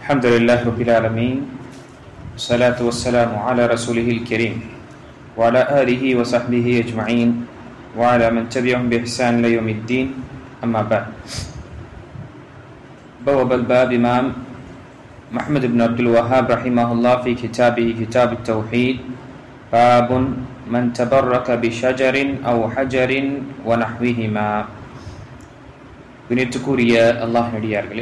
الحمد لله رب العالمين والصلاة والسلام على رسوله الكريم وعلى آله وصحبه أجمعين وعلى من تبعهم بإحسان إلى يوم الدين أما بعد. بواب الباب إمام محمد بن عبد الوهاب رحمه الله في كتابه كتاب التوحيد باب من تبرك بشجر أو حجر ونحوهما. வினித்துக்குரிய அல்லாஹ் நடிகார்களே,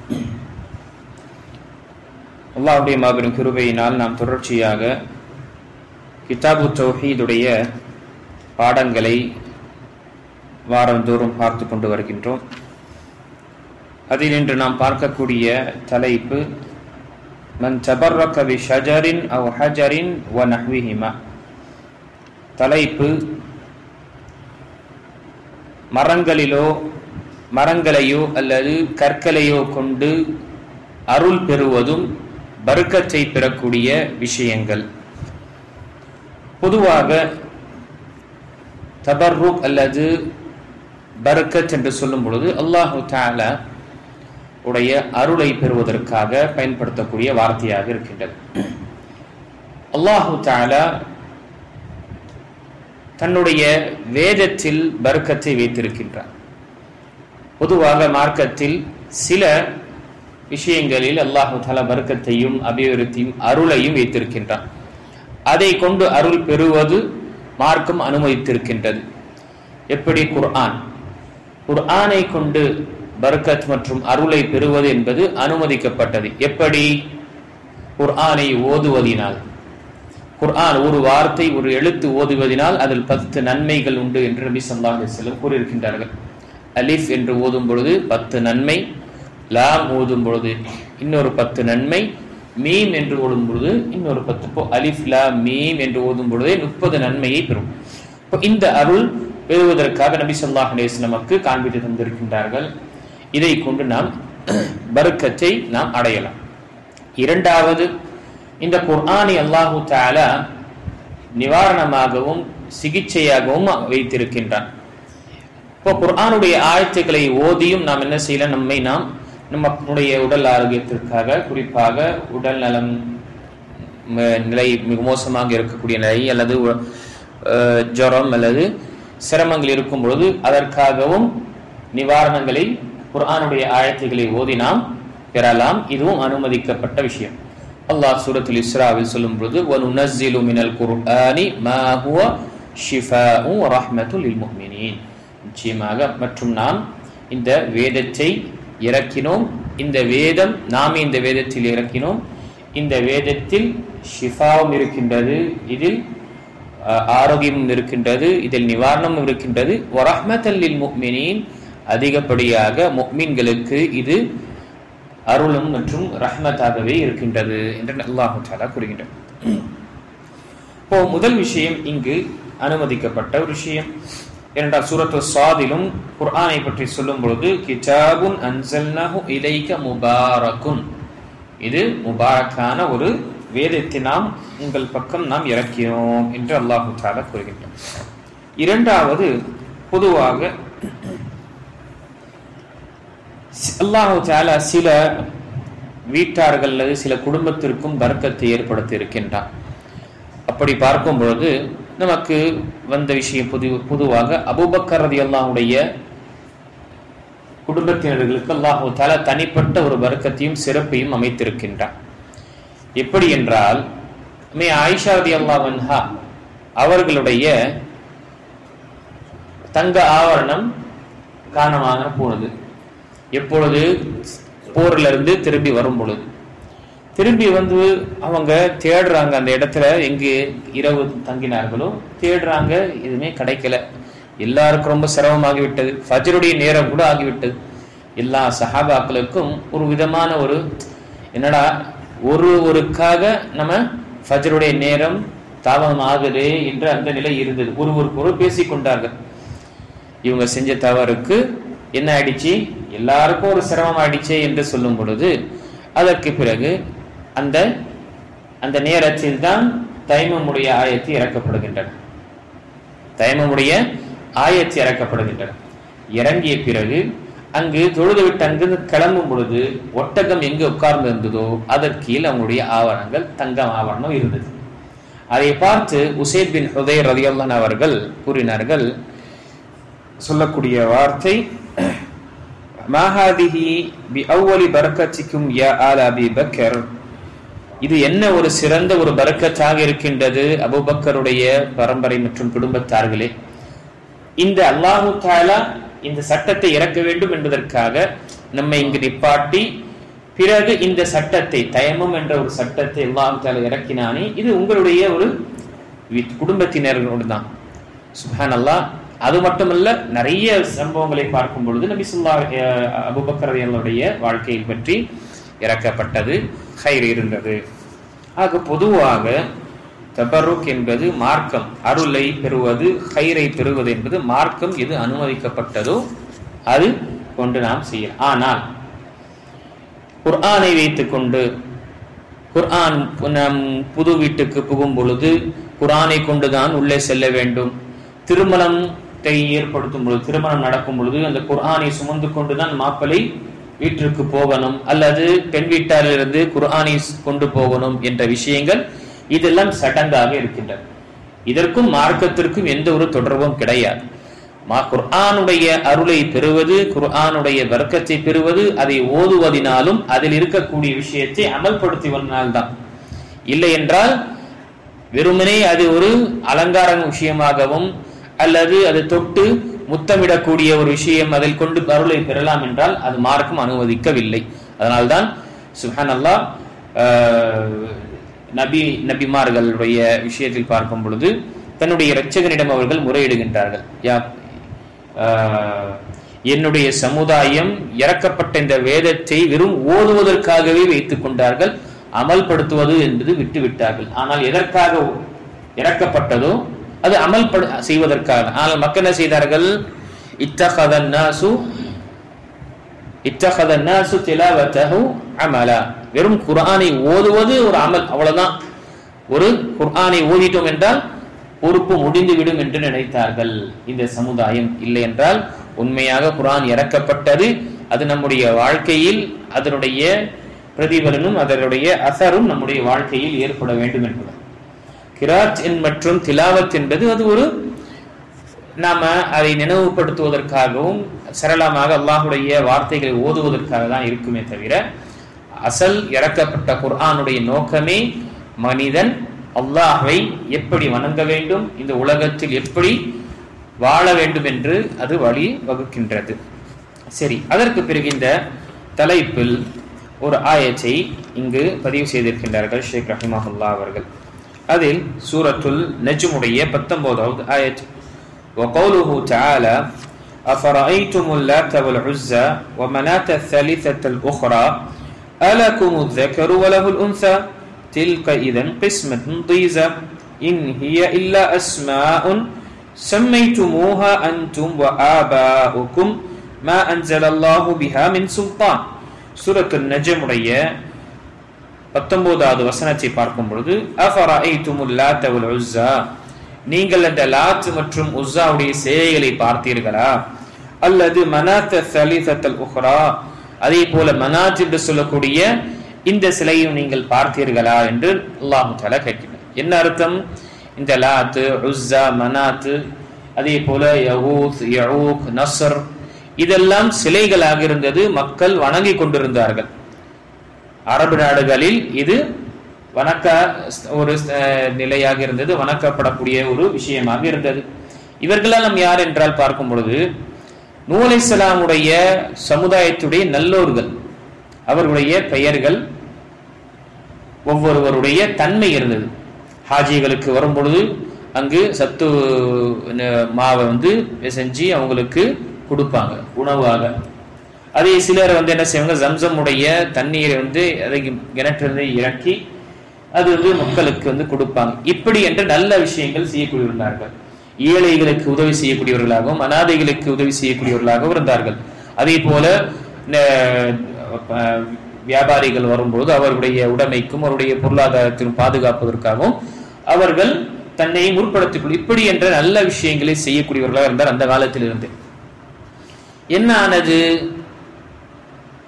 அல்லாஹ்வுடைய மாபெரும் கிருபையினால் நாம் தொடர்ச்சியாக கிதாபு தௌஹீதுடைய பாடங்களை வாரந்தோறும் பார்த்து கொண்டு வருகின்றோம். அதில் இன்று நாம் பார்க்கக்கூடிய தலைப்பு மன் தபர்ரக பிஷஜரின் அவ் ஹஜரின் வ நஹ்விஹிமா. தலைப்பு மரங்களையோ அல்லது கற்களையோ கொண்டு அருள் பெறுவதும் பரக்கத்தை பெறக்கூடிய விஷயங்கள். பொதுவாக தபர்ருக் அல்லது பரக்கத் என்று சொல்லும் பொழுது அல்லாஹு தஆலா உடைய அருளை பெறுவதற்காக பயன்படுத்தக்கூடிய வார்த்தையாக இருக்கின்றது. அல்லாஹு தஆலா தன்னுடைய வேதத்தில் பரக்கத்தை வைத்திருக்கின்றார். பொதுவாக மார்க்கத்தில் சில விஷயங்களில் அல்லாஹு தஆலா பரக்கத்தையும் அபிவிருத்தியும் அருளையும் வைத்திருக்கின்றான். அதை கொண்டு அருள் பெறுவது மார்க்கம் அனுமதித்திருக்கின்றது. எப்படி? குர்ஆனை கொண்டு பரக்கத் மற்றும் அருளை பெறுவது என்பது அனுமதிக்கப்பட்டது. எப்படி? குர்ஆனை ஓதுவதினால், குர்ஆன் ஒரு வார்த்தை ஒரு எழுத்து ஓதுவதினால் அதில் 10 நன்மைகள் உண்டு என்று நபி ஸல்லல்லாஹு அலைஹி வஸல்லம் கூறியிருக்கின்றார்கள். அலிஃப் என்று ஓதும் பொழுது 10 நன்மை, லாம் ஓதும் பொழுது இன்னொரு 10 நன்மை, மீம் என்று ஓதும் பொழுது இன்னொரு 10. அலிஃப் லாம் மீம் என்று ஓதும் பொழுதே 30 நன்மையை பெறும். இந்த அருள் பெறுவதற்காக நபி ஸல்லல்லாஹு அலைஹி வஸல்லம் நமக்கு காண்பித்து தந்திருக்கின்றார்கள். இதை கொண்டு நாம் பரக்கத்தை நாம் அடையலாம். இரண்டாவது, இந்த குர்ஆனை அல்லாஹு தஆலா நிவாரணமாகவும் சிகிச்சையாகவும் வைத்திருக்கின்றான். இப்போ குர்ஆனுடைய ஆயத்துக்களை ஓதியும் நாம் என்ன செய்யலாம்? நம்முடைய உடல் ஆரோக்கியத்திற்காக, குறிப்பாக உடல் நலம் நிலை மிக மோசமாக இருக்கக்கூடிய நிலை அல்லது ஜுரம் அல்லது சிரமங்கள் இருக்கும் பொழுது அதற்காகவும் நிவாரணங்களை குர்ஆனுடைய ஆயத்துக்களை ஓதி நாம் பெறலாம். இதுவும் அனுமதிக்கப்பட்ட விஷயம். அல்லாஹ் சூரத்துல் இஸ்ராவில் சொல்லும் பொழுது வனுனஸ்ஸிலு மினல் குர்ஆனி மா ஹுவ ஷிஃபாஉ வ ரஹ்மத்துல் லில் முஃமினீன். நிச்சயமாக மற்றும் நாம் இந்த வேதத்தை இறக்கினோம். இந்த வேதம் நாமே இந்த வேதத்தில் இறக்கினோம். இந்த வேதத்தில் ஷிஃபாவும் இருக்கின்றது, இதில் ஆரோக்கியமும் இருக்கின்றது, இதில் நிவாரணமும் இருக்கின்றது. வ ரஹ்மத்தல் லில் முஃமினீன், அதிகப்படியாக முஃமின்களுக்கு இது அருளும் மற்றும் ரஹ்மத்தாகவே இருக்கின்றது என்று அல்லாஹ் தஆலா கூறுகின்றார். இப்போ முதல் விஷயம் இங்கு அனுமதிக்கப்பட்ட ஒரு விஷயம். இரண்டாம் சூரத்து ஸாதிலும் குர்ஆனை பற்றி சொல்லும் பொழுது கிதாபுன் அன்ஸல்னாஹு இலைக முபாரக்குன், இது முபாரக்கான ஒரு வேதத்தை நாம் உங்கள் பக்கம் நாம் இறக்கினோம் என்று அல்லாஹ் தஆலா கூறுகின்றார். இரண்டாவது, பொதுவாக அல்லாஹ் தஆலா சில வீட்டார்கள் அல்லது சில குடும்பத்திற்கும் பரக்கத்தை ஏற்படுத்தி இருக்கின்றார். அப்படி பார்க்கும் பொழுது நமக்கு வந்த விஷயம் பொதுவாக அபூபக்கர் ரலியல்லாஹுடைய குடும்பத்தினர்களுக்கு அல்லாஹ் தஆலா தனிப்பட்ட ஒரு பரக்கத்தையும் சிறப்பையும் அமைத்திருக்கின்றார். எப்படி என்றால், ஆயிஷா ரலியல்லாஹு அன்ஹா அவர்களுடைய தங்க ஆவரணம் காணாமல் போனது. எப்பொழுது? போர்ல இருந்து திரும்பி வரும் பொழுது. திரும்பி வந்து அவங்க தேடுறாங்க, அந்த இடத்துல எங்கு இரவு தங்கினார்களோ தேடுறாங்க, எதுவுமே கிடைக்கல. எல்லாருக்கும் ரொம்ப சிரமமாகிவிட்டது. ஃபஜ்ருடைய நேரம் கூட ஆகிவிட்டது. எல்லா சஹாபாக்களுக்கும் ஒரு விதமான ஒரு என்னடா ஒருவருக்காக நம்ம ஃபஜ்ருடைய நேரம் தாமதம் ஆகுதே என்ற அந்த நிலை இருந்தது. ஒருவருக்கு பேசிக்கொண்டார்கள். இவங்க செஞ்ச தவறுக்கு என்ன ஆயிடுச்சு, எல்லாருக்கும் ஒரு சிரமம் ஆயிடுச்சே என்று சொல்லும் பொழுது அதற்கு பிறகு அந்த நேரத்தில் தான் தைமமுடைய ஆயத்து இறக்கப்படுகின்றன. தைமமுடைய ஆயத்து இறக்கப்படுகின்றன. இறங்கிய பிறகு அங்கு தொழுது விட்டு அங்கிருந்து கிளம்பும் பொழுது ஒட்டகம் எங்கு உட்கார்ந்து இருந்ததோ அதற்கு கீழ் அவங்களுடைய ஆவரணங்கள் தங்கம் ஆவரணம் இருந்தது. அதை பார்த்து உசைத் பின் ஹுதைர் ரலியல்லாஹு அன்ஹு அவர்கள் கூறினார்கள், சொல்லக்கூடிய வார்த்தை, மாஹாதிஹி பி அவ்வலி பரக்கத்திக்கும் யா ஆல அபி பக்கர், இது என்ன ஒரு சிறந்த ஒரு பரக்கத்தாக இருக்கின்றது அபூபக்கருடைய பரம்பரை மற்றும் குடும்பத்தார்களே. இந்த அல்லாஹு தஆலா இந்த சட்டத்தை இறக்க வேண்டும் என்பதற்காக நம்மை இங்கு நிப்பாட்டி பிறகு இந்த சட்டத்தை தயமம் என்ற ஒரு சட்டத்தை அல்லாஹு தஆலா இறக்கினானே, இது உங்களுடைய ஒரு குடும்பத்தினர்களோடு தான். சுப்ஹானல்லாஹ். அது மட்டுமல்ல, நிறைய சம்பவங்களை பார்க்கும் பொழுது நபி ஸல்லல்லாஹு அபூபக்கர் ரலியல்லாஹுடைய வாழ்க்கையை பற்றி இறக்கப்பட்டது, ஹைர் இருந்தது. ஆக பொதுவாக தபருக் என்பது மார்க்கம், அருளை பெறுவது, ஹைரை பெறுவது என்பது மார்க்கம் எது அனுமதிக்கப்பட்டதோ அது கொண்டு நாம் செய்யலாம். ஆனால் குர்ஆனை வைத்துக் கொண்டு குர்ஆன் நம் புது வீட்டுக்கு புகும் பொழுது குர்ஆனை கொண்டுதான் உள்ளே செல்ல வேண்டும், திருமணத்தை ஏற்படுத்தும் பொழுது திருமணம் நடக்கும் பொழுது அந்த குர்ஆனை சுமந்து கொண்டுதான் மாப்பிள்ளை வீட்டிற்கு போகணும், அல்லது பெண் வீட்டாரிலிருந்து குர்ஆனை கொண்டு போகணும் என்ற விஷயங்கள் இதெல்லாம் சடங்காக இருக்கின்றன. இதற்கும் மார்க்கத்திற்கும் எந்த ஒரு தொடர்பும் கிடையாது. குர்ஆனுடைய அருளை பெறுவது, குர்ஆனுடைய வர்க்கத்தை பெறுவது, அதை ஓதுவதினாலும் அதில் இருக்கக்கூடிய விஷயத்தை அமல்படுத்துவதனால்தான். இல்லை என்றால் வெறுமனே அது ஒரு அலங்கார விஷயமாகவும் அல்லது அது தொட்டு முத்தமிடக்கூடிய ஒரு விஷயம் அதில் கொண்டு அருளை பெறலாம் என்றால் அது மார்க்கம் அனுமதிக்கவில்லை. அதனால்தான் சுப்ஹானல்லாஹ் நபிமார்களுடைய விஷயத்தில் பார்க்கும் பொழுது தன்னுடைய இரட்சகனிடம் அவர்கள் முறையிடுகின்றார்கள், என்னுடைய சமுதாயம் இறக்கப்பட்ட இந்த வேதத்தை வெறும் ஓதுவதற்காகவே வைத்துக் கொண்டார்கள், அமல்படுத்துவது என்பது விட்டுவிட்டார்கள். ஆனால் எதற்காக இறக்கப்பட்டதோ அது அமல் செய்வதற்காக. ஆனால் மக்கள் என்ன செய்தார்கள், இத்தகதன் நாசு திலாவத்தஹு அமலா, வெறும் குர்ஆனை ஓதுவது ஒரு அமல், அவ்வளவுதான். ஒரு குர்ஆனை ஓதிட்டோம் என்றால் பொறுப்பு முடிந்துவிடும் என்று நினைத்தார்கள் இந்த சமுதாயம். இல்லை என்றால் உண்மையாக குர்ஆன் இறக்கப்பட்டது, அது நம்முடைய வாழ்க்கையில் அதனுடைய பிரதிபலனும் அதனுடைய அசரும் நம்முடைய வாழ்க்கையில் ஏற்பட வேண்டும் என்பது. கிராத் மற்றும் திலாவத் என்பது அது ஒரு நாம அதை நினைவுபடுத்துவதற்காகவும் சரளமாக அல்லாஹுடைய வார்த்தைகளை ஓதுவதற்காக தான் இருக்குமே தவிர அசல் இறக்கப்பட்ட குர்ஆனுடைய நோக்கமே மனிதன் அல்லாஹ்வை எப்படி வணங்க வேண்டும், இந்த உலகத்தில் எப்படி வாழ வேண்டும் என்று அது வழி வகுக்கின்றது. சரி, அதற்கு பிறகு இந்த தலைப்பில் ஒரு ஆயத்தை இங்கு பதிவு செய்திருக்கின்றார்கள் ஷேக் ரஹிமஹுல்லாஹ் அவர்கள். அதில் சூரத்துல் நஜ்முடைய 19வது ஆயத், وقوله تعالى أفرأيتم اللات والعزى ومناة الثالثة الأخرى ألكم الذكر وله الأنثى تلك إذا قسمة ضيزى إن هي إلا أسماء سميتموها أنتم وآباؤكم ما أنزل الله بها من سلطان. سورة النجم உடைய 19வது வசனத்தை பார்க்கும் பொழுது அஃபரஐதுமுல் லாத் வல் உஸ்ஸா, நீங்கள் அந்த லாத் மற்றும் உஸ்ஸாவுடைய சேவைகளை பார்த்தீர்களா, அல்லது மனாத் ஸலிஸத்தல் உக்ரா, அதே போல மனாத் என்று சொல்லக்கூடிய இந்த சிலையும் நீங்கள் பார்த்தீர்களா என்று அல்லாஹ் தஆலா கேட்கிறார். என்ன அர்த்தம்? இந்த லாத், உஸ்ஸா, மனாத், அதே போல யகூத், யஊக், நஸ்ர் இதெல்லாம் சிலைகளாக இருந்தது, மக்கள் வணங்கி கொண்டிருந்தார்கள். அரபு நாடுகளில் இது வணக்க ஒரு நிலையாக இருந்தது, வணக்கப்படக்கூடிய ஒரு விஷயமாக இருந்தது. இவர்களெல்லாம் யார் என்றால் பார்க்கும் பொழுது நூஹ் அலைஹிஸ்ஸலாமுடைய சமுதாயத்துடைய நல்லோர்கள், அவர்களுடைய பெயர்கள், ஒவ்வொருவருடைய தன்மை இருந்தது. ஹாஜிகளுக்கு வரும் பொழுது அங்கு சத்து மாவை செஞ்சு அவங்களுக்கு கொடுப்பாங்க உணவாக. அதே சிலர் என்ன செய்வாங்க, ஜம்சமுடைய தண்ணீரை அதை கிணற்றிலிருந்து இறக்கி அது மக்களுக்கு கொடுப்பாங்க. இப்படி என்ற நல்ல விஷயங்கள் செய்யக்கூடியவர்களார்கள். ஏழைகளுக்கு உதவி செய்யக்கூடியவர்களாகவும் அனாதைகளுக்கு உதவி செய்யக்கூடியவர்களாகவும் இருந்தார்கள். அதே போல வியாபாரிகள் வரும்போது அவருடைய உடைமைக்கும் அவருடைய பொருளாதாரத்திலும் பாதுகாப்பதற்காகவும் அவர்கள் தன்னை முற்படுத்திக் இப்படி என்ற நல்ல விஷயங்களை செய்யக்கூடியவர்களாக இருந்தார் அந்த காலத்தில் இருந்து. என்ன ஆனது?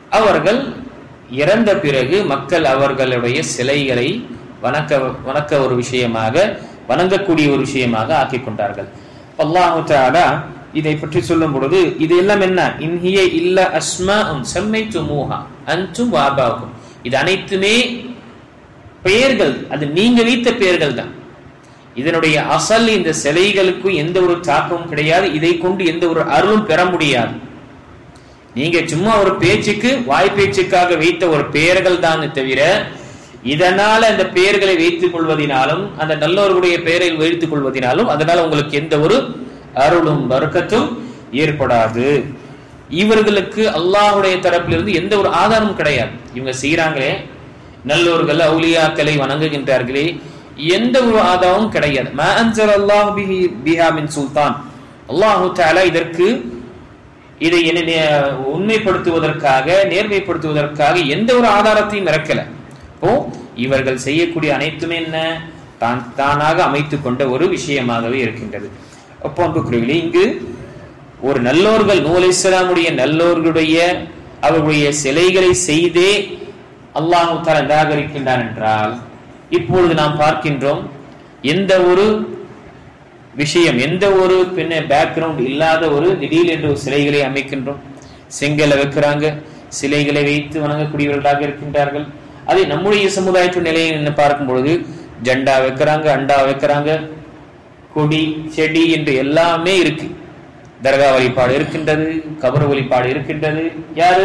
அவர்கள் இறந்த பிறகு மக்கள் அவர்களுடைய சிலைகளை வணக்க ஒரு விஷயமாக, வணங்கக்கூடிய ஒரு விஷயமாக ஆக்கிக் கொண்டார்கள். அல்லாஹ் தஆலா இதை பற்றி சொல்லும் பொழுது இது எல்லாம் என்ன, இன்ஹிய இல்ல அஸ்மாஉன் சம்மைதுமூஹா அன்தும் வஆபாஉக்கும், இது அனைத்துமே பெயர்கள், அது நீங்க வைத்த பெயர்கள் தான். இதனுடைய அசல் இந்த சிலைகளுக்கு எந்த ஒரு தாக்கமும் கிடையாது. இதை கொண்டு எந்த ஒரு அருளும் பெற முடியாது. நீங்க சும்மா ஒரு பேச்சுக்கு, வாய் பேச்சுக்காக வைத்த ஒரு பெயர்கள் தான் தவிர, இதனால அந்த பெயர்களை வைத்துக் கொள்வதனாலும், அந்த நல்லவர்களுடைய பெயரை வைத்துக் கொள்வதனாலும் அதனால உங்களுக்கு எந்த ஒரு அருளும் பரக்கத்தும் ஏற்படாது. இவர்களுக்கு அல்லாஹ்வுடைய தரப்பிலிருந்து எந்த ஒரு ஆதாரமும் கிடையாது. இவங்க செய்யறாங்களே, நல்லோர்கள் அவுலியாக்களை வணங்குகின்றார்களே, எந்த ஒரு ஆதாரமும் கிடையாது. மா அன்ஸலல்லாஹு பிஹா மின் சுல்தான், அல்லாஹ் தஆலா இதற்கு இதை உண்மைப்படுத்துவதற்காக, நேர்மைப்படுத்துவதற்காக எந்த ஒரு ஆதாரத்தையும் இறக்கல. இப்போ இவர்கள் செய்யக்கூடிய அனைத்துமே என்ன, தானாக அமைத்துக் கொண்ட ஒரு விஷயமாகவே இருக்கின்றது. அப்போ அன்புக்குரியவர்களே, இங்கு ஒரு நல்லோர்கள், நூஹ் அலைஹிஸ்ஸலாமுடைய நல்லோர்களுடைய அவர்களுடைய சிலைகளை செய்தே அல்லாஹ் தஆலா நிராகரிக்கின்றான் என்றால், இப்பொழுது நாம் பார்க்கின்றோம் எந்த ஒரு விஷயம், எந்த ஒரு பேக்ரவுண்ட் இல்லாத ஒரு திடீர் என்று சிலைகளை அமைக்கின்றோம். செங்கலை வைக்கிறாங்க, சிலைகளை வைத்து வணங்கக்கூடியவர்களாக இருக்கின்றார்கள். அதே நம்முடைய சமுதாயத்தின் நிலையை என்ன பார்க்கும் பொழுது ஜெண்டா வைக்கிறாங்க, அண்டா வைக்கிறாங்க, கொடி செடி என்று எல்லாமே இருக்கு. தர்கா வழிபாடு இருக்கின்றது, கபர் வழிபாடு இருக்கின்றது. யாரு?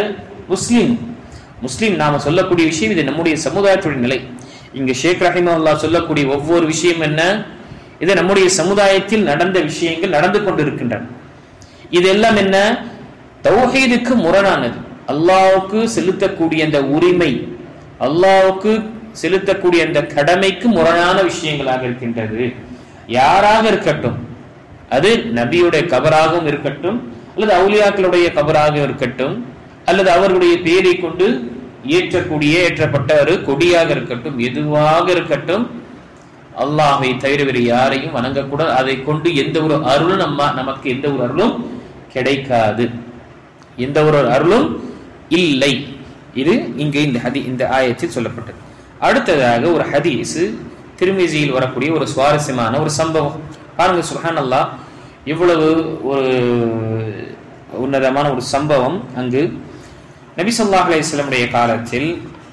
முஸ்லிம் நாம சொல்லக்கூடிய விஷயம் இது நம்முடைய சமுதாயத்துடைய நிலை. இங்க ஷேக் ரஹிமஹுல்லாஹ் சொல்லக்கூடிய ஒவ்வொரு விஷயம் என்ன, இது நம்முடைய சமுதாயத்தில் நடந்த விஷயங்கள், நடந்து கொண்டிருக்கின்றன. இதெல்லாம் என்ன, தௌஹீதுக்கு முரணானது. அல்லாஹ்வுக்கு செலுத்தக்கூடிய அந்த உரிமை, அல்லாஹ்வுக்கு செலுத்தக்கூடிய அந்த கடமைக்கு முரணான விஷயங்களாக இருக்கின்றது. யாராக இருக்கட்டும், அது நபியுடைய கபராகவும் இருக்கட்டும், அல்லது அவுலியாக்களுடைய கபராகவும் இருக்கட்டும், அல்லது அவர்களுடைய பெயரை கொண்டு ஏற்றப்பட்ட ஒரு கொடியாக இருக்கட்டும், எதுவாக இருக்கட்டும், அல்லாஹ்வை தவிர வேறு யாரையும் வணங்கக்கூடாது. அதை கொண்டு எந்த ஒரு அருளும் நமக்கு எந்த ஒரு அருளும் கிடைக்காது, எந்த ஒரு அருளும் இல்லை. இது இங்கு இந்த ஆயத்தில் சொல்லப்பட்டது. அடுத்ததாக ஒரு ஹதீஸ் திர்மிஸியில் வரக்கூடிய ஒரு சுவாரஸ்யமான ஒரு சம்பவம் பாருங்க. சுப்ஹானல்லாஹ், இவ்வளவு ஒரு உன்னதமான ஒரு சம்பவம். அங்கு நபி ஸல்லல்லாஹு அலைஹி வஸல்லம் உடைய காலத்தில்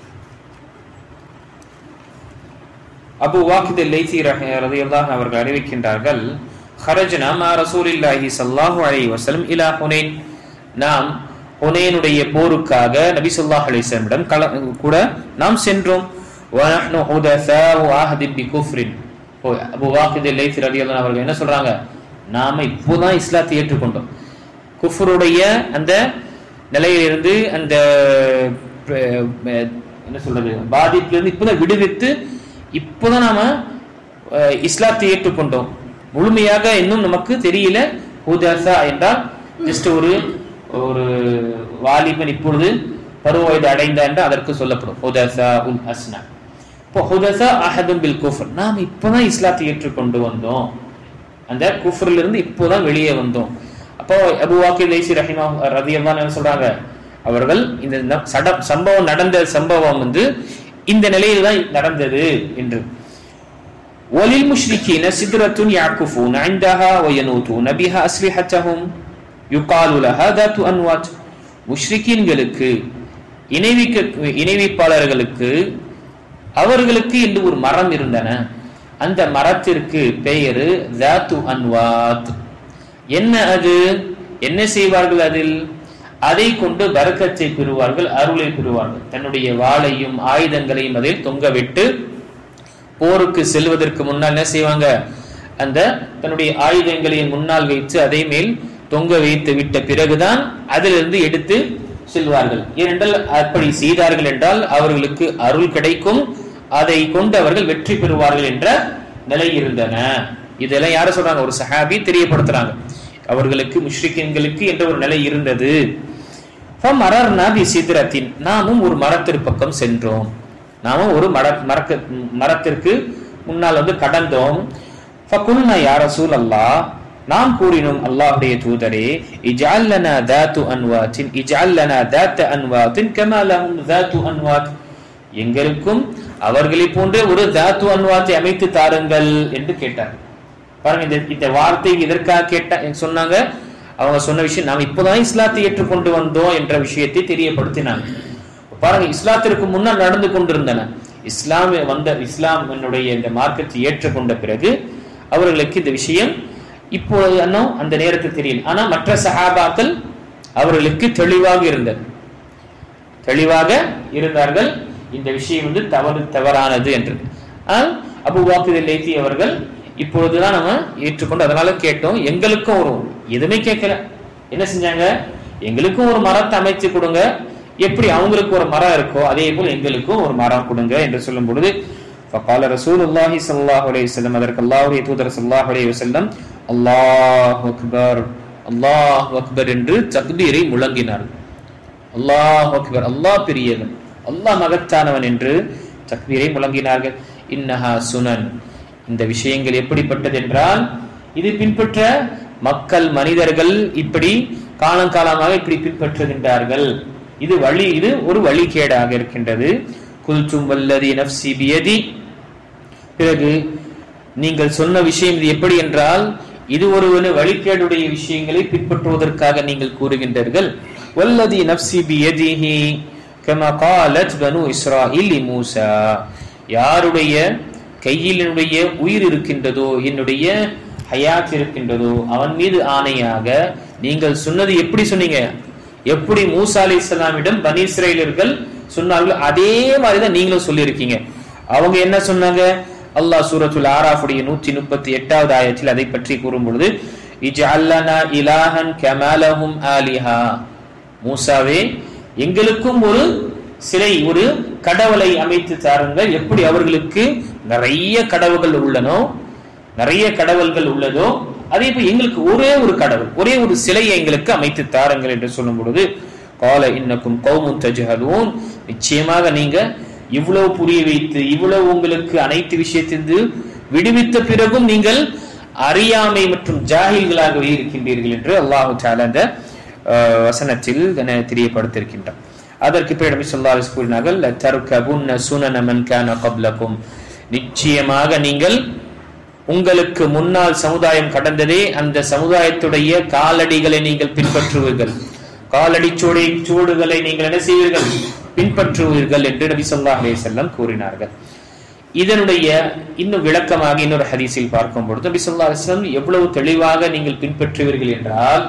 அபூ வாக்கித் லைத்தி ரலியல்லாஹு அவர்கள் அறிவிக்கின்றார்கள், خرجنا مع رسول الله صلى الله عليه وسلم الى حنين, நாம் ஹுனைனுடைய போருக்காக நபி ஸல்லல்லாஹு அலைஹி வஸல்லம் கூட நாம் சென்றோம். ونحن حدثاء عهد بكفر. அபூ வாக்கித் லைத்தி ரலியல்லாஹு அவர்கள் என்ன சொல்றாங்க, நாம இப்போதான் இஸ்லாத்தை ஏற்றுக்கொண்டோம், குஃப்ருடைய அந்த நிலையிலிருந்து, அந்த என்ன சொல்றது பாதிப்பிலிருந்து இப்போதான் விடுவித்து, இப்போதான் நாம இஸ்லாத்தை ஏற்றுக்கொண்டோம், முழுமையாக இன்னும் நமக்கு தெரியல. ஹுதஸா என்றால் ஜஸ்ட் ஒரு வாலிபன் இப்பொழுது பருவ வயது அடைந்தான் என்று அதற்கு சொல்லப்படும் ஹுதஸா உல் ஹஸ்னா. இப்போ ஹுதஸா அஹதும் பில் குஃப்ர், நாம் இப்போதான் இஸ்லாத்தை ஏற்றுக்கொண்டு வந்தோம், அந்த குஃப்ரில் இருந்து இப்போதான் வெளியே வந்தோம். அப்போ அபூ வாக்கித் லைத்தி ரலியல்லாஹு அன்ஹு சொல்றாங்க, அவர்கள் இந்த சம்பவம் நடந்த சம்பவம் இந்த நிலையில் தான் நடந்தது என்று. வலில் முஷ்ரிகீன சித்ரத்துன் யாக்குஃபூன இன்தஹா வயனூதுன பிஹா அஸ்லிஹத்தஹும் யுகாலு லஹா தாத்து அன்வாத். முஷ்ரிகீன்களுக்கு, இணைவிப்பாளர்களுக்கு, அவர்களுக்கு என்று ஒரு மரம் இருந்தன. அந்த மரத்திற்கு பெயரு தாத்து அன்வாத். என்ன அது, என்ன செய்வார்கள் அதில், அதை கொண்டு பரக்கத்தை பெறுவார்கள், அருளை பெறுவார்கள். தன்னுடைய வாளையும் ஆயுதங்களையும் அதில் தொங்கவிட்டு போருக்கு செல்வதற்கு முன்னால் என்ன செய்வாங்க, அந்த தன்னுடைய ஆயுதங்களையும் முன்னால் வைத்து அதை மேல் தொங்க வைத்து விட்ட பிறகுதான் அதிலிருந்து எடுத்து செல்வார்கள். ஏனென்றால் அப்படி செய்தார்கள் என்றால் அவர்களுக்கு அருள் கிடைக்கும், அதை கொண்டு அவர்கள் வெற்றி பெறுவார்கள் என்ற நிலை இருந்தன. இதெல்லாம் யார சொல்றாங்க, ஒரு சஹாபி தெரியப்படுத்துறாங்க. அவர்களுக்கு, முஷ்ரிக்கீன்களுக்கு என்ற ஒரு நிலை இருந்தது. நாமும் ஒரு மரத்திற்கு பக்கம் சென்றோம், நாமும் ஒரு மரத்திற்கு முன்னால் கடந்தோம். ஃபகுல்னா யா ரசூலல்லாஹ், நாம் கூறினோம் அல்லாஹ்வுடைய தூதரே இஜ்அல் லனா தாத்து அன்வாத்தின் இஜ்அல் லனா தாத்த அன்வாத்தின் கமா லஹும் தாத்து அன்வாத், எங்களுக்கும் அவர்களை போன்ற ஒரு தாத்து அன்வாத்தை அமைத்து தாருங்கள் என்று கேட்டார். பாருங்க, இந்த வார்த்தை இதற்காக சொன்னாங்க. அவங்க சொன்ன விஷயம் நாம் இப்போதான் இஸ்லாத்தை ஏற்றுக்கொண்டு வந்தோம் என்ற விஷயத்தை தெரியப்படுத்தினாங்க. பாருங்க, இஸ்லாத்திற்கு முன்னால் நடந்து கொண்டிருந்தன. இஸ்லாம் என்னுடைய இந்த மார்க்கத்தை ஏற்றுக்கொண்ட பிறகு அவர்களுக்கு இந்த விஷயம் இப்போது அந்த நேரத்தில் தெரியல. ஆனா மற்ற சஹாபாக்கள் அவர்களுக்கு தெளிவாக இருந்தார்கள் இந்த விஷயம் தவறானது என்று. அபூ வாக்கித் லைத்தி அவர்கள் இப்பொழுதுதான் நம்ம ஏற்றுக்கொண்டு அதனால கேட்டோம், எங்களுக்கும் ஒரு எதுவுமே கேட்கல. என்ன செஞ்சாங்க? எங்களுக்கும் ஒரு மரத்தை அமைச்சு கொடுங்க, எப்படி அவங்களுக்கு ஒரு மரம் இருக்கோ அதே போல் எங்களுக்கும் ஒரு மரம் கொடுங்க என்று சொல்லும் பொழுது فقال رسول الله صلى الله عليه وسلم, அதற்கு அல்லாஹ்வுடைய தூதர் ஸல்லல்லாஹு அலைஹி வஸல்லம் அல்லாஹு அக்பர் அல்லாஹு அக்பர் என்று தக்பீரை முழங்கினார். அல்லாஹு அக்பர், அல்லாஹ் பெரியவன், அல்லாஹ் மகத்தானவன் என்று தக்பீரை முழங்கினார்கள். இன்னஹா சுனன், இந்த விஷயங்கள் எப்படிப்பட்டது என்றால் இது பின்பற்ற மக்கள் மனிதர்கள் இப்படி காலங்காலமாக இப்படி பின்பற்றுகின்றார்கள். இது ஒரு வழிகேடாக இருக்கின்றது. குல்தும் வல்லதி நஃப்சி பியதி, பிறகு நீங்கள் சொன்ன விஷயம் இது எப்படி என்றால் இது ஒரு வழிகேடுடைய விஷயங்களை பின்பற்றுவதற்காக நீங்கள் கூறுகின்றீர்கள். வல்லதி நஃப்சி பியதிஹி கமா காலத் பனு இஸ்ராயில் மூசா, யாருடைய கையில் என்னுடைய உயிர் இருக்கின்றதோ, என்னுடைய ஹயாத் இருக்கின்றதோ அவன் மீது ஆணையாக நீங்கள் சொன்னது எப்படி சொன்னீங்க, எப்படி மூசா அலைஹிஸ்ஸலாமிடம் பனி இஸ்ராயீலர்கள் சொன்னார்கள் அதே மாதிரிதான் நீங்களும் சொல்லியிருக்கீங்க. அவங்க என்ன சொன்னாங்க? அல்லாஹ் சூரத்துல் ஆராஃபுடைய 138வது ஆயத்தில் அதை பற்றி கூறும் பொழுது இஜ்அல் லனா இலாஹன் கமா லஹும் ஆலிஹா, மூசாவே எங்களுக்கும் ஒரு சிலை, ஒரு கடவுளை அமைத்து தாருங்கள், எப்படி அவர்களுக்கு நிறைய கடவுள்கள் உள்ளதோ அதே போல் எங்களுக்கு ஒரே ஒரு கடவுள், ஒரே ஒரு சிலையை எங்களுக்கு அமைத்து தாருங்கள் என்று சொல்லும் பொழுது கால இன்னக்கும் கௌமுன் தஜ்ஹலூன், நிச்சயமாக நீங்க இவ்வளவு புரிய வைத்து இவ்வளவு உங்களுக்கு அனைத்து விஷயத்திலிருந்து விடுவித்த பிறகும் நீங்கள் அறியாமை மற்றும் ஜாஹில்களாகவே இருக்கின்றீர்கள் என்று அல்லாஹ் தஆலா அந்த வசனத்தில் தெரியப்படுத்தியிருக்கின்றார். அதற்கு பிறகு நபி ஸல்லல்லாஹு அலைஹி வஸல்லம் கூறினார்கள் லதர்கபுன்ன சுனன மன் கான கப்லகும், நிச்சயமாக நீங்கள் உங்களுக்கு முன்னால் சமுதாயம் கடந்ததே அந்த சமுதாயத்துடைய காலடிகளை நீங்கள் பின்பற்றுவீர்கள், காலடி சூடுகளை நீங்கள் என்ன செய்வீர்கள், பின்பற்றுவீர்கள் என்று நபி ஸல்லல்லாஹு அலைஹி வஸல்லம் கூறினார்கள். இதனுடைய இன்னும் விளக்கமாக இன்னொரு ஹதீஸில் பார்க்கும் பொழுது நபி ஸல்லல்லாஹு அலைஹி வஸல்லம் எவ்வளவு தெளிவாக நீங்கள் பின்பற்றுவீர்கள் என்றால்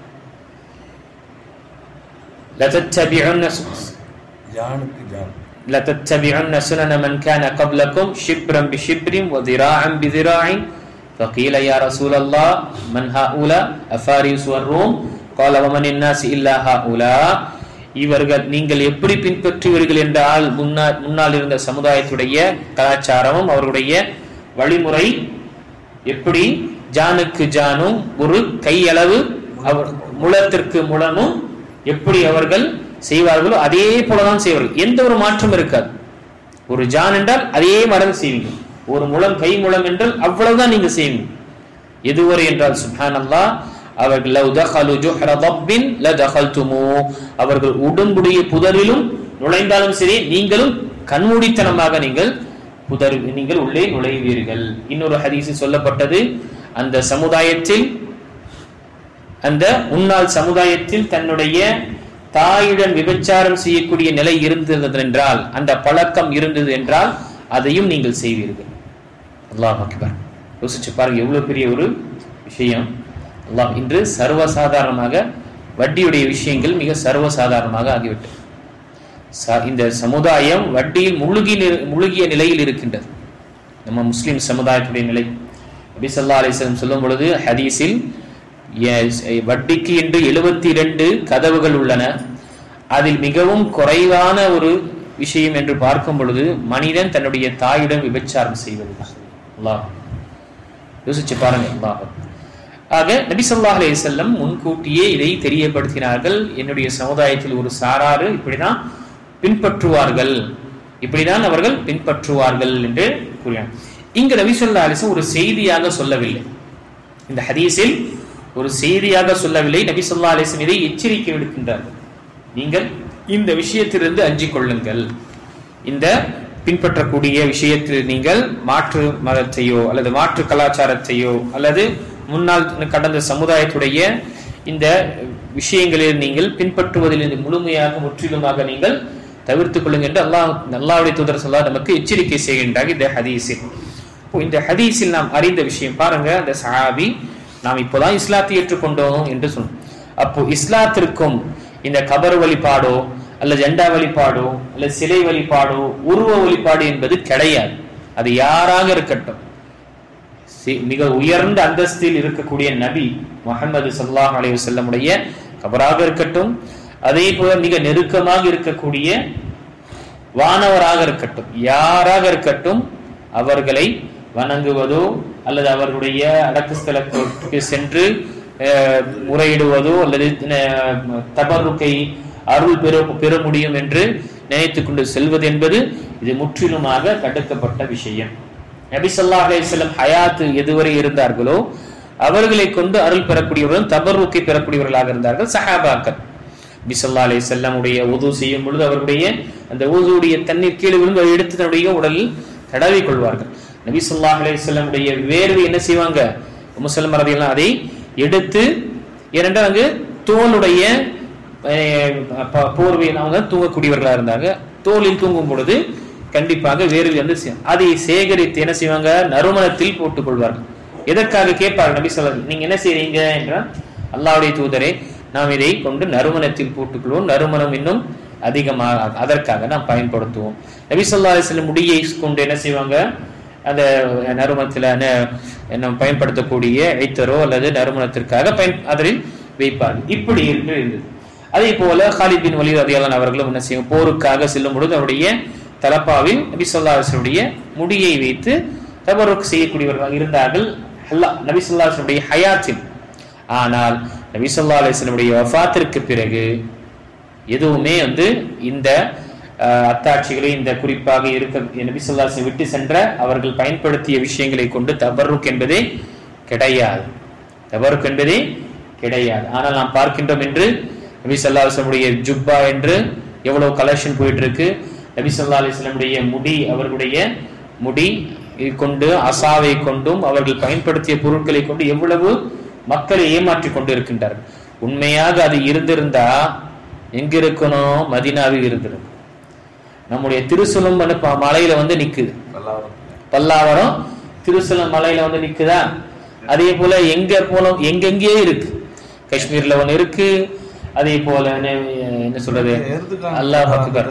لتتبعن سنن من كان قبلكم شبرا بشبر وذراعا بذراع فقيل يا رسول الله من هؤلاء أفارس والروم قال ومن الناس إلا هؤلاء, இவர்கள் நீங்கள் எப்படி பின்பற்றுவீர்கள் என்றால் முன்னால் இருந்த சமுதாயத்துடைய கலாச்சாரமும் அவருடைய வழிமுறை எப்படி ஜானுக்கு ஜானும் ஒரு கையளவு முழத்திற்கு முழமும் எப்படி அவர்கள் செய்வார்களோ அதே போலதான் செய்வார்கள், எந்த ஒரு மாற்றம் இருக்காது. ஒரு ஜான் என்றால் அதே மாதிரி செய்வீங்க, ஒரு முழம் கை முழம் என்றால் அவ்வளவுதான் நீங்க செய்வீங்க. எதுவரை என்றால் சுப்ஹானல்லாஹ், அவர்கள் லவ் தഖலு ஜுஹ்ர தப்பின் லதഖல்துமு, அவர்கள் உடம்புடைய புதரிலும் நுழைந்தாலும் சரி நீங்களும் கண்மூடித்தனமாக நீங்கள் உள்ளே நுழைவீர்கள். இன்னொரு ஹதீஸில் சொல்லப்பட்டது அந்த சமுதாயத்தில் அந்த முன்னாள் சமுதாயத்தில் தன்னுடைய தாயுடன் விபச்சாரம் செய்யக்கூடிய நிலை இருந்தது என்றால், அந்த பழக்கம் இருந்தது என்றால் அதையும் நீங்கள் செய்வீர்கள். அல்லாஹ் அக்பர். யோசிச்சு பாருங்க எவ்வளவு பெரிய ஒரு விஷயம். அல்லாஹ் இன்று சர்வசாதாரணமாக வட்டியுடைய விஷயங்கள் மிக சர்வசாதாரணமாக ஆகிவிட்டது. இந்த சமுதாயம் வட்டியில் முழுகிய நிலையில் இருக்கின்றது. நம்ம முஸ்லிம் சமுதாயத்துடைய நிலை நபி ஸல்லல்லாஹு அலைஹி வஸல்லம் சொல்லும் பொழுது ஹதீஸில் வட்டிக்கு என்று 72 கதவுகள் உள்ளன. அதில் மிகவும் குறைவான ஒரு விஷயம் என்று பார்க்கும் பொழுது மனிதன் தன்னுடைய தாயுடன் விபச்சாரம் செய்வதுதான். அல்லாஹ் யோசிச்சு பாருங்க. அல்லாஹ் ஆக நபி ஸல்லல்லாஹு அலைஹி வஸல்லம் முன்கூட்டியே இதை தெரியப்படுத்தினார்கள். என்னுடைய சமுதாயத்தில் ஒரு சாராரு இப்படிதான் பின்பற்றுவார்கள், இப்படிதான் அவர்கள் பின்பற்றுவார்கள் என்று கூறினார். இங்கு நபி ஸல்லல்லாஹு அலைஹி வஸல்லம் ஒரு செய்தியாக சொல்லவில்லை. இந்த ஹதீஸில் ஒரு செய்தியாக சொல்லவில்லை, நபி ஸல்லல்லாஹு அலைஹி வஸல்லம் இதை எச்சரிக்கை விடுக்கின்றார்கள். நீங்கள் இந்த விஷயத்திலிருந்து அஞ்சிக் கொள்ளுங்கள். இந்த பின்பற்றக்கூடிய விஷயத்தில் நீங்கள் மாற்று மதத்தையோ அல்லது மாற்று கலாச்சாரத்தையோ அல்லது முன்னால் கடந்த சமுதாயத்துடைய இந்த விஷயங்களில் நீங்கள் பின்பற்றுவதில் முழுமையாக முற்றிலுமாக நீங்கள் தவிர்த்துக் கொள்ளுங்கள் என்று அல்லாஹ்வுடைய தூதர் ஸல்லல்லாஹு அலைஹி நமக்கு எச்சரிக்கை செய்கின்றார் இந்த ஹதீஸில். இந்த ஹதீஸில் நாம் அறிந்த விஷயம் பாருங்க, அந்த சஹாபி நாம் இப்போதான் இஸ்லாத்தை ஏற்றுக்கொண்டோம் என்று சொன்னோம். அப்போ இஸ்லாத்திற்கும் இந்த கபர் வழிபாடோ அல்லது ஜெண்டா வழிபாடோ அல்லது சிலை வழிபாடோ உருவ வழிபாடு என்பது கிடையாது. அது யாராக இருக்கட்டும், மிக உயர்ந்த அந்தஸ்தில் இருக்கக்கூடிய நபி முஹம்மது ஸல்லல்லாஹு அலைஹி வஸல்லம் உடைய கபராக இருக்கட்டும், அதே போல மிக நெருக்கமாக இருக்கக்கூடிய வானவராக இருக்கட்டும், யாராக இருக்கட்டும், அவர்களை வணங்குவதோ அல்லது அவர்களுடைய அடக்க ஸ்தலத்திற்கு சென்று முறையிடுவதோ அல்லது தபருக்கை அருள் பெற முடியும் என்று நினைத்துக் கொண்டு செல்வது என்பது இது முற்றிலுமாக தடுக்கப்பட்ட விஷயம். நபி ஸல்லல்லாஹு அலைஹி வஸல்லம் ஹயாத் எதுவரை இருந்தார்களோ அவர்களை கொண்டு அருள் பெறக்கூடியவர்கள், தபருக்கை பெறக்கூடியவர்களாக இருந்தார்கள் சஹாபாக்கள். நபி ஸல்லல்லாஹு அலைஹி வஸல்லம் உடைய உது செய்யும் பொழுது அவருடைய அந்த உதுவுடைய தண்ணீர் கீழே விழுந்து அதை எடுத்து தன்னுடைய உடலில் தடவி கொள்வார்கள். நபி ஸல்லல்லாஹு அலைஹி வஸல்லம் உடைய வேர்வை என்ன செய்வாங்க, உம்மு ஸலமா ரலியல்லாஹு அதை எடுத்து, ஏனென்றால் அங்கு தோலுடைய போர்வையில் அவங்க தூங்கக்கூடியவர்களாக இருந்தாங்க. தோலில் தூங்கும் பொழுது கண்டிப்பாக வேர்வை வந்து அதை சேகரித்து என்ன செய்வாங்க, நறுமணத்தில் போட்டுக் கொள்வார்கள். எதற்காக கேட்பார்கள் நபி ஸல்லல்லாஹு அலைஹி வஸல்லம், நீங்க என்ன செய்றீங்க என்றால், அல்லாஹ்வுடைய தூதரே நாம் இதை கொண்டு நறுமணத்தில் போட்டுக்கொள்வோம், நறுமணம் இன்னும் அதிகமாக அதற்காக நாம் பயன்படுத்துவோம். நபி ஸல்லல்லாஹு அலைஹி வஸல்லம் முடியை கொண்டு என்ன செய்வாங்க, அந்த நறுமணத்தில் நம்ம பயன்படுத்தக்கூடிய ஐத்தரோ அல்லது நறுமணத்திற்காக அதில் வைப்பார்கள். இப்படி இருந்தது. அதே போல காலித் பின் வலீத் ரலியல்லாஹு அவர்களும் என்ன செய்யும், போருக்காக செல்லும் பொழுது அவருடைய தலப்பாவில் நபி ஸல்லல்லாஹு அலைஹி வஸல்லம் முடியை வைத்து தபருக் செய்யக்கூடியவர்களாக இருந்தார்கள் நபி ஸல்லல்லாஹு அலைஹி வஸல்லம் ஹயாத்தில். ஆனால் நபி ஸல்லல்லாஹு அலைஹி வஸல்லம் வஃபாத்திற்கு பிறகு எதுவுமே இந்த அத்தாட்சிகளை இந்த குறிப்பாக இருக்க நபி ஸல்லல்லாஹு அலைஹி வஸல்லம் விட்டு சென்ற அவர்கள் பயன்படுத்திய விஷயங்களை கொண்டு தபருக் என்பதே கிடையாது. தபருக் என்பதே கிடையாது. ஆனால் நாம் பார்க்கின்றோம் என்று நபி ஸல்லல்லாஹு அலைஹி வஸல்லம் ஜுப்பா என்று எவ்வளவு கலெக்ஷன் போயிட்டு இருக்கு. நபி ஸல்லல்லாஹு அலைஹி வஸல்லம் முடி, அவர்களுடைய முடி கொண்டு அசாவை கொண்டும் அவர்கள் பயன்படுத்திய பொருட்களை கொண்டு எவ்வளவு மக்களை ஏமாற்றி கொண்டு இருக்கின்றார்கள். உண்மையாக அது இருந்திருந்தா எங்க இருக்கணும், மதீனாவில் இருந்திருக்கும். நம்முடைய திருசூலம் மலையில நிக்குது, பல்லாவரம் திருசூலம் மலையில நிக்குதா. அதே போல எங்க போனோம், எங்கெங்கே இருக்கு, காஷ்மீர்ல ஒண்ணு இருக்கு. அதே போல என்ன சொல்றது, அல்லாஹ் அக்பர்,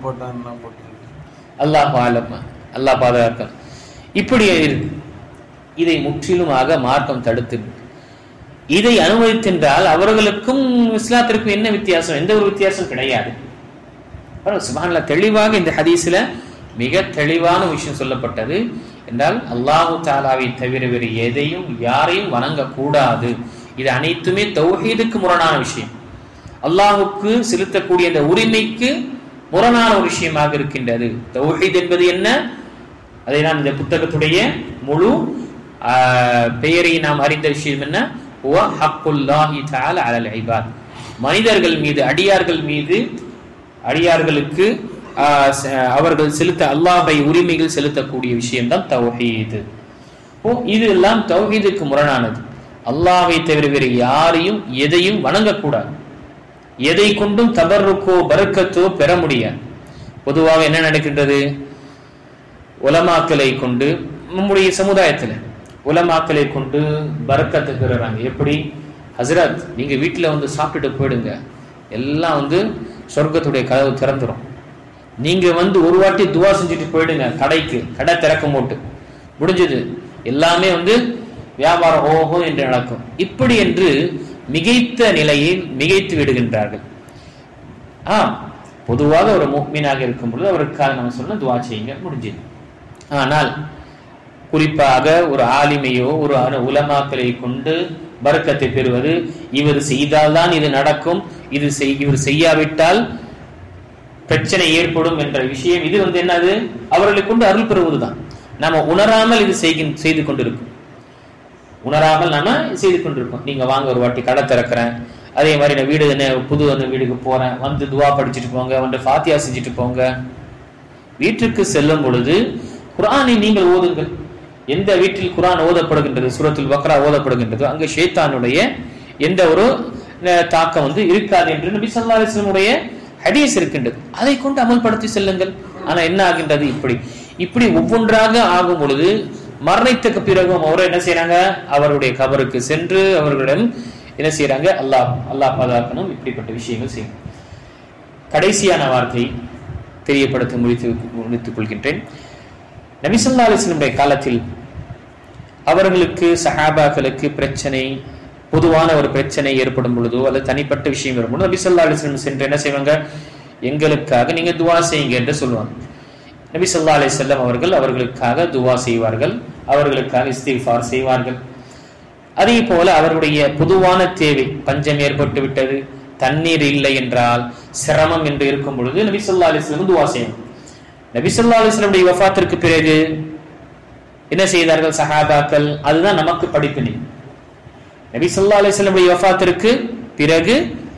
அல்லாஹ் ஆலம், அல்லாஹ் பாதுகாக்க, இப்படி இருக்கு. இதை முற்றிலுமாக மார்க்கம் தடுத்து இதை அனுமதித்தென்றால் அவர்களுக்கும் இஸ்லாத்திற்கும் என்ன வித்தியாசம்? எந்த ஒரு வித்தியாசம் கிடையாது. சுப்ஹானல்லாஹ், தெளிவாக இந்த ஹதீஸ்ல மிக தெளிவான விஷயம் சொல்லப்பட்டது என்றால், அல்லாஹு தஆலாவை தவிர வேறு எதையும் யாரையும் வணங்கக்கூடாது. இது அனைத்துமே தௌஹீதுக்கு முரணான விஷயம், அல்லாஹுக்கு செலுத்தக்கூடிய அந்த உரிமைக்கு முரணான ஒரு விஷயமாக இருக்கின்றது. தௌஹீத் என்பது என்ன, அதை நாம் இந்த புத்தகத்துடைய முழு பெயரை நாம் அறிந்த விஷயம் என்ன, ஹக்குல்லாஹி தஆலா அலல் இபாத், மனிதர்கள் மீது, அடியார்கள் மீது, அடியார்களுக்கு அவர்கள் செலுத்த அல்லாஹ்வை உரிமைகள் செலுத்தக்கூடிய விஷயம்தான் தௌஹீத். இதெல்லாம் தௌஹீதுக்கு முரணானது. அல்லாஹ்வை தவிர வேறு யாரையும் எதையும் வணங்கக்கூடாது. எதை கொண்டும் தபர்ருக்கோ பரக்கத்தோ பெற முடியாது. பொதுவாக என்ன நடக்கின்றது, உலமாக்களை கொண்டு நம்முடைய சமுதாயத்துல உலமாக்களை கொண்டு பரக்கத்தை பெறுறாங்க. எப்படி, ஹஸ்ரத் நீங்க வீட்டுல சாப்பிட்டுட்டு போயிடுங்க, எல்லாம் சொர்க்கத்துடைய கதவு திறந்துரும். நீங்க ஒரு வாட்டி துவா செஞ்சுட்டு போயிடுங்க, கடை திறக்க போட்டு முடிஞ்சது, எல்லாமே வியாபாரம் ஓஹோ என்று நடக்கும். இப்படி என்று மிகைத்த நிலையில் மிகைத்து விடுகின்றார்கள். பொதுவாக ஒரு முஃமினாக இருக்கும் பொழுது அவருக்காக நம்ம சொன்ன துவா செய்யுங்க, முடிஞ்சது. ஆனால் குறிப்பாக ஒரு ஆலிமையோ ஒரு உலமாக்களை கொண்டு பரக்கத்தை பெறுவது, இவர் செய்தால்தான் இது நடக்கும், இவர் செய்யாவிட்டால் பிரச்சனை ஏற்படும் என்ற விஷயம், இது என்னது, அவர்களை கொண்டு அருள் பெறுவதுதான். நாம உணராமல் இது செய்து கொண்டிருக்கும். உணராமல் நாம செய்து கொண்டிருக்கோம். நீங்க வாங்க ஒரு வாட்டி கடை திறக்கிறேன், அதே மாதிரி நான் வீடு புது வீடுக்கு போறேன், வந்து துவா படிச்சுட்டு போங்க, வந்து ஃபாத்தியா செஞ்சுட்டு போங்க. வீட்டுக்கு செல்லும் பொழுது குர்ஆனை நீங்கள் ஓதுங்கள். எந்த வீட்டில் குர்ஆன் ஓதப்படுகின்றது, சூரத்துல் பக்ரா ஓதப்படுகின்றது, அங்கு ஷைத்தானுடைய எந்த ஒரு தாக்கம் இருக்காது என்று நபி ஸல்லல்லாஹு அலைஹி வஸல்லம் ஹதீஸ் இருக்கின்றது. அதை கொண்டு அமல்படுத்தி செல்லுங்கள். ஆனா என்ன ஆகின்றது, இப்படி ஒவ்வொன்றாக ஆகும் பொழுது மரணித்துக்கு பிறகும் அவரை என்ன செய்யறாங்க, அவருடைய கபருக்கு சென்று அவர்களிடம் என்ன செய்யறாங்க, அல்லாஹ் பாதுகாக்கணும், இப்படிப்பட்ட விஷயங்கள் செய்யும். கடைசியான வார்த்தை தெரியப்படுத்த முடித்துக் கொள்கின்றேன். நபி ஸல்லல்லாஹு அலைஹி வஸல்லம் காலத்தில் அவர்களுக்கு சஹாபாக்களுக்கு பிரச்சனை, பொதுவான ஒரு பிரச்சனை ஏற்படும் பொழுதோ அல்லது தனிப்பட்ட விஷயம் வரும்போது நபி ஸல்லல்லாஹு அலைஹி வஸல்லம் சென்று என்ன செய்வாங்க, எங்களுக்காக நீங்க துவா செய்யுங்க என்று சொல்லுவாங்க. நபி ஸல்லல்லாஹு அலைஹி வஸல்லம் அவர்களுக்காக துவா செய்வார்கள், அவர்களுக்காக இஸ்திக்ஃபார் செய்வார்கள். அதே போல அவருடைய பொதுவான தேவை, பஞ்சம் ஏற்பட்டு விட்டது, தண்ணீர் இல்லை என்றால், சிரமம் என்று இருக்கும் பொழுது நபி ஸல்லல்லாஹு அலைஹி வஸல்லம் துவா செய்வாங்க. நபி ஸல்லல்லாஹு அலைஹி வஸல்லம் வஃபாத்திற்கு பிறகு என்ன செய்தார்கள் சஹாபாக்கள், அதுதான் நமக்கு படிப்பினை. நபி ஸல்லல்லாஹு அலைஹி வஸல்லம் வஃபாத்திற்கு பிறகு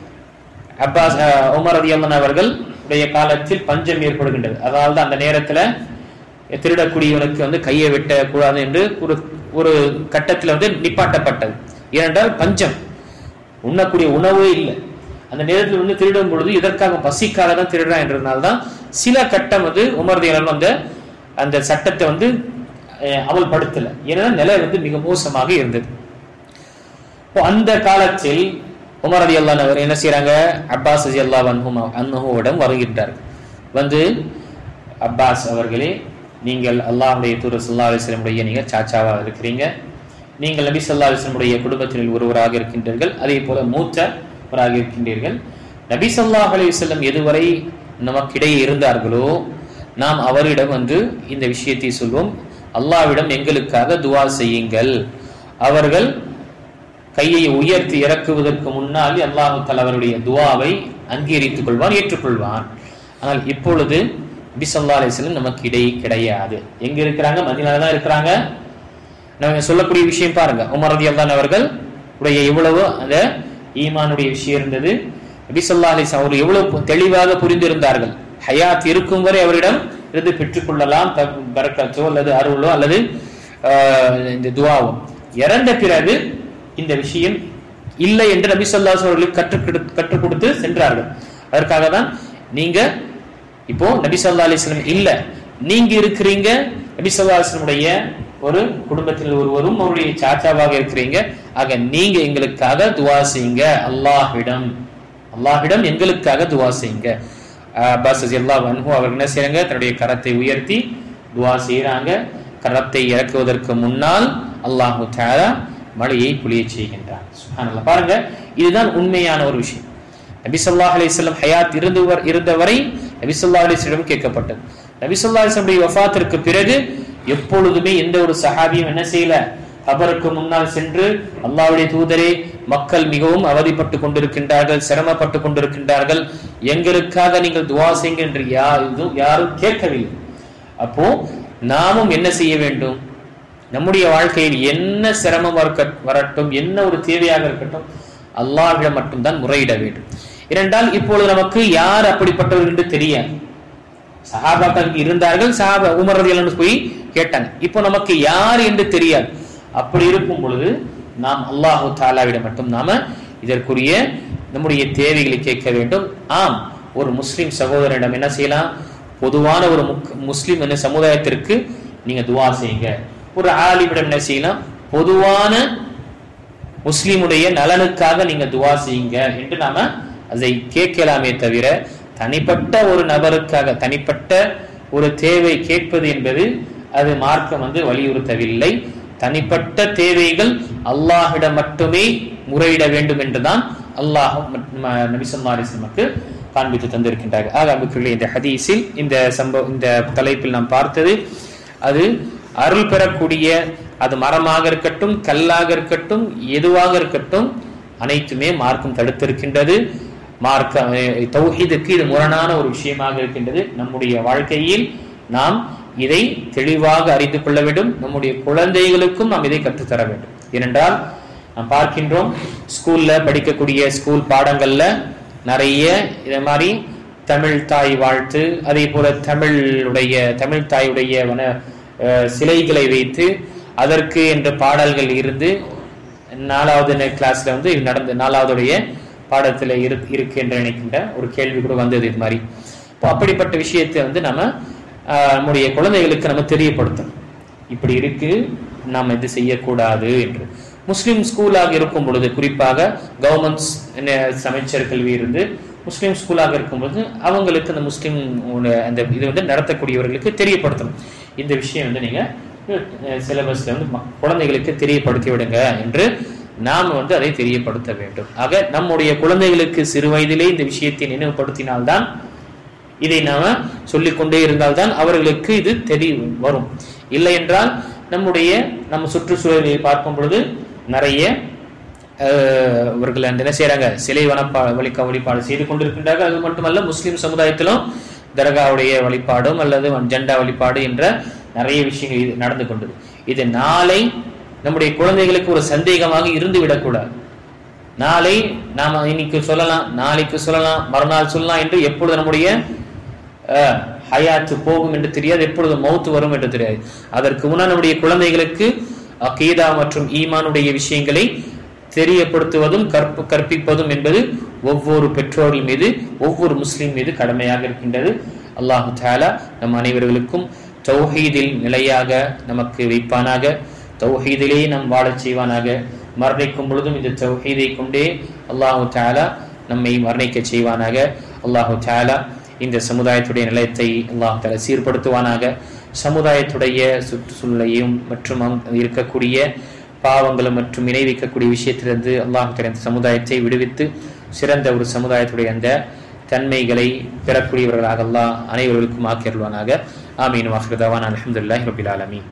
உமர் ரலியல்லாஹு அன்ஹு அவர்களுடைய காலத்தில் பஞ்சம் ஏற்படுகின்றது. அதாவது அந்த நேரத்துல திருடக்கூடியவனுக்கு கையை வெட்டக்கூடாது என்று ஒரு கட்டத்தில் நிப்பாட்டப்பட்டது. ஏனென்றால் பஞ்சம், உண்ணக்கூடிய உணவே இல்லை. அந்த நேரத்தில் திருடும் பொழுது இதற்காக பசிக்காக தான் திருடுறான் என்றதுனால்தான் சில கட்டம் உமர் ரலியல்லாஹு அன்ஹு அந்த சட்டத்தை அமல்படுத்தல. ஏன்னா நிலை மிக மோசமாக இருந்தது. அந்த காலத்தில் உமர் ரலியல்லாஹு அன்ஹு என்ன செய்யறாங்க, அப்பாஸ் ரலியல்லாஹு அன்ஹுவிடம் வருகின்றார்கள். அப்பாஸ் அவர்களே, நீங்கள் அல்லாஹ்வுடைய தூதர் ஸல்லல்லாஹு அலைஹி வஸல்லம் நீங்க சாச்சாவாக இருக்கிறீங்க, நீங்கள் நபி ஸல்லல்லாஹு அலைஹி வஸல்லம் குடும்பத்தில் ஒருவராக இருக்கின்றீர்கள், அதே போல மூத்தவராக இருக்கின்றீர்கள். நபி ஸல்லல்லாஹு அலைஹி வஸல்லம் எதுவரை நமக்கிடையே இருந்தார்களோ நாம் அவரிடம் இந்த விஷயத்தை சொல்வோம், அல்லாஹ்விடம் எங்களுக்காக துவா செய்யுங்கள். அவர்கள் கையை உயர்த்தி இறக்குவதற்கு முன்னால் அல்லாஹ் தஆலா அவருடைய துவாவை அங்கீகரித்துக் கொள்வான், ஏற்றுக்கொள்வான். ஆனால் இப்பொழுது நபி ஸல்லல்லாஹு அலைஹி வஸல்லம் நமக்கு இடையே கிடையாது. எங்க இருக்கிறாங்க, மதீனால தான் இருக்கிறாங்க. நம்ம சொல்லக்கூடிய விஷயம் பாருங்க, உமர் ரலியல்லாஹு அன்ஹு அவர்கள் உடைய எவ்வளவு அந்த ஈமானுடைய விஷயம் இருந்தது. நபி ஸல்லல்லாஹு அலைஹி வஸல்லம் அவர்கள் எவ்வளவு தெளிவாக புரிந்திருந்தார்கள். ஹயாத் இருக்கும் வரை அவரிடம் இருந்து பெற்றுக்கொள்ளலாம், பரக்கத்தோ அல்லது அருளோ அல்லது இந்த துவாவோ. இறந்த பிறகு இந்த விஷயம் இல்லை என்று நபி ஸல்லல்லாஹு அலைஹி வஸல்லம் கற்றுக் கொடுத்து சென்றார்கள். அதற்காக தான் நீங்க இப்போ நபி ஸல்லல்லாஹு அலைஹி வஸல்லம் இல்ல, நீங்க இருக்கிறீங்க, நபி ஸல்லல்லாஹு அலைஹி வஸல்லம் ஒரு குடும்பத்தில் ஒருவரும் அவருடைய சாச்சாவாக இருக்கிறீங்க. ஆக நீங்க எங்களுக்காக துவா செய்யுங்க, அல்லாஹ்விடம் எங்களுக்காக துவா செய்யுங்க. அப்பாஸ் ரலியல்லாஹு அன்ஹு அவர்கள் என்ன செய்றாங்க, தன்னுடைய கரத்தை உயர்த்தி துவா செய்றாங்க. கரத்தை இறக்குவதற்கு முன்னால் அல்லாஹ் தஆலா மழையை பொழிய செய்கின்றான். சுப்ஹானல்லாஹ். பாருங்க, இதுதான் உண்மையான ஒரு விஷயம். நபி ஸல்லல்லாஹு அலைஹி வஸல்லம் ஹயாத் இருந்தவரை நபி ஸல்லல்லாஹு அலைஹி வஸல்லம் கேட்கப்பட்டது. நபி ஸல்லல்லாஹு அலைஹி வஸல்லம் வஃபாத்திற்கு பிறகு எப்பொழுதுமே எந்த ஒரு சஹாபியும் என்ன செய்யல, கபருக்கு முன்னால் சென்று அல்லாஹ்வுடைய தூதரே, மக்கள் மிகவும் அவதிப்பட்டு கொண்டிருக்கின்றார்கள், சிரமப்பட்டு கொண்டிருக்கின்றார்கள், எங்களுக்காக நீங்கள் துவா செய்யுங்க என்று யாரும் கேட்கவில்லை. அப்போ நாமும் என்ன செய்ய வேண்டும், நம்முடைய வாழ்க்கையில் என்ன சிரமம் வரட்டும், என்ன ஒரு தேவையாக இருக்கட்டும், அல்லாஹ்விடம் மட்டும்தான் முறையிட வேண்டும். ஏனென்றால் இப்பொழுது நமக்கு யார் அப்படிப்பட்டவர்கள் என்று தெரியாது. சஹாபாக்கள் இருந்தார்கள், உமர் ரலியல்லாஹு அன்ஹு போய் கேட்டாங்க. இப்போ நமக்கு யார் என்று தெரியாது. அப்படி இருக்கும் பொழுது நாம் அல்லாஹ் தஆலாவிடம் மட்டும் நாம இதற்குரிய நம்முடைய தேவைகளை கேட்க வேண்டும். ஆம், ஒரு முஸ்லிம் சகோதரனிடம் என்ன செய்யலாம், பொதுவான ஒரு முஸ்லிம் என்ன சமுதாயத்திற்கு நீங்க துவா செய்யுங்க. ஒரு ஆலிமிடம் என்ன செய்யலாம், பொதுவான முஸ்லிமுடைய நலனுக்காக நீங்க துவா செய்யுங்க என்று நாம அதை கேட்கலாமே தவிர, தனிப்பட்ட ஒரு நபருக்காக தனிப்பட்ட ஒரு தேவை கேட்பது என்பது அது மார்க்கம் வலியுறுத்தவில்லை. தனிப்பட்ட தேவைகள் அல்லாஹ்விடம் மட்டுமே முறையிட வேண்டும் என்றுதான் அல்லாஹ் நபி ஸல்லல்லாஹு அலைஹி வஸல்லம் காண்பித்து தந்திருக்கின்றார்கள். ஆக இந்த ஹதீஸில் இந்த தலைப்பில் நாம் பார்த்தது, அது அருள் பெறக்கூடிய, அது மரமாக இருக்கட்டும், கல்லாக இருக்கட்டும், எதுவாக இருக்கட்டும், அனைத்துமே மார்க்கம் தடுத்திருக்கின்றது. தௌஹீதுக்கு இது முரணான ஒரு விஷயமாக இருக்கின்றது. நம்முடைய வாழ்க்கையில் நாம் இதை தெளிவாக அறிந்து கொள்ள வேண்டும். நம்முடைய குழந்தைகளுக்கும் நாம் இதை கற்றுத்தர வேண்டும். ஏனென்றால் நாம் பார்க்கின்றோம் ஸ்கூல்ல படிக்கக்கூடிய ஸ்கூல் பாடங்கள்ல நிறைய இதை மாதிரி தமிழ் தாய் வாழ்த்து, அதே போல தமிழ் தாயுடைய சிலைகளை வைத்து அதற்கு என்ற பாடல்கள் இருந்து 4வது கிளாஸ்ல வந்து நடந்த 4வதுடைய பாடத்துல இருக்கு என்று நினைக்கின்ற ஒரு கேள்வி கூட வந்தது. இது மாதிரி அப்படிப்பட்ட விஷயத்தை வந்து நம்முடைய குழந்தைகளுக்கு நம்ம தெரியப்படுத்தணும், இப்படி இருக்கு, நாம் இது செய்யக்கூடாது என்று. முஸ்லிம் ஸ்கூலாக இருக்கும் பொழுது, குறிப்பாக கவர்மெண்ட் அமைச்சர் கல்வி இருந்து முஸ்லிம் ஸ்கூலாக இருக்கும் பொழுது அவங்களுக்கு அந்த முஸ்லிம் அந்த இது வந்து நடத்தக்கூடியவர்களுக்கு தெரியப்படுத்தணும். இந்த விஷயம் வந்து நீங்க சிலபஸ்ல வந்து குழந்தைகளுக்கு தெரியப்படுத்தி விடுங்க என்று நாம் வந்து அதை தெரியப்படுத்த வேண்டும். ஆக நம்முடைய குழந்தைகளுக்கு சிறு வயதிலே இந்த விஷயத்தை நினைவுபடுத்தினால்தான், இதை நாம சொல்லிக்கொண்டே இருந்தால்தான் அவர்களுக்கு இது தெரிய வரும். இல்லை என்றால் நம்ம சுற்றுச்சூழலை பார்க்கும் பொழுது நிறைய அவர்கள் என்ன செய்யறாங்க, சிலை வழிபாடு செய்து கொண்டிருக்கின்றார்கள். அது மட்டுமல்ல, முஸ்லிம் சமுதாயத்திலும் தர்காவுடைய வழிபாடும் அல்லது ஜெண்டா வழிபாடு என்ற நிறைய விஷயங்கள் நடந்து கொண்டது. இது நாளை நம்முடைய குழந்தைகளுக்கு ஒரு சந்தேகமாக இருந்து விடக்கூடாது. நாளை நாம இன்னைக்கு சொல்லலாம், நாளைக்கு சொல்லலாம், மறுநாள் சொல்லலாம் என்று எப்பொழுது நம்முடைய ஹயாத்து போகும் என்று தெரியாது, எப்பொழுது மௌத்து வரும் என்று தெரியாது. அதற்கு முன்னால் நம்முடைய குழந்தைகளுக்கு அகீதா மற்றும் ஈமானுடைய விஷயங்களை தெரியப்படுத்துவதும் கற்பிப்பதும் என்பது ஒவ்வொரு பெற்றோர்கள் மீது, ஒவ்வொரு முஸ்லிம் மீது கடமையாக இருக்கின்றது. அல்லாஹு தஆலா நம் அனைவர்களுக்கும் தௌஹீதில் நிலையாக நமக்கு வைப்பானாக, தௌஹீதிலே நம் வாழச் செய்வானாக. மரணிக்கும் பொழுதும் இந்த தௌஹீதை கொண்டே அல்லாஹு தஆலா நம்மை மரணிக்க செய்வானாக. அல்லாஹு தஆலா இந்த சமுதாயத்துடைய நிலையத்தை அல்லாஹு தஆலா சீர்படுத்துவானாக. சமுதாயத்துடைய சுற்றுச்சூழலையும் மற்றும் இருக்கக்கூடிய பாவங்களும் மற்றும் இணை வைக்கக்கூடிய விஷயத்திலிருந்து அல்லாஹ் தஆலா இந்த சமுதாயத்தை விடுவித்து சிறந்த ஒரு சமுதாயத்துடைய அந்த தன்மைகளை பெறக்கூடியவர்களாக அல்லாஹ் அனைவருக்கும் ஆக்கியருள்வானாக. ஆமீன். வாஹிரு தஅவானா அல்ஹம்துலில்லாஹி ரப்பில் ஆலமீன்.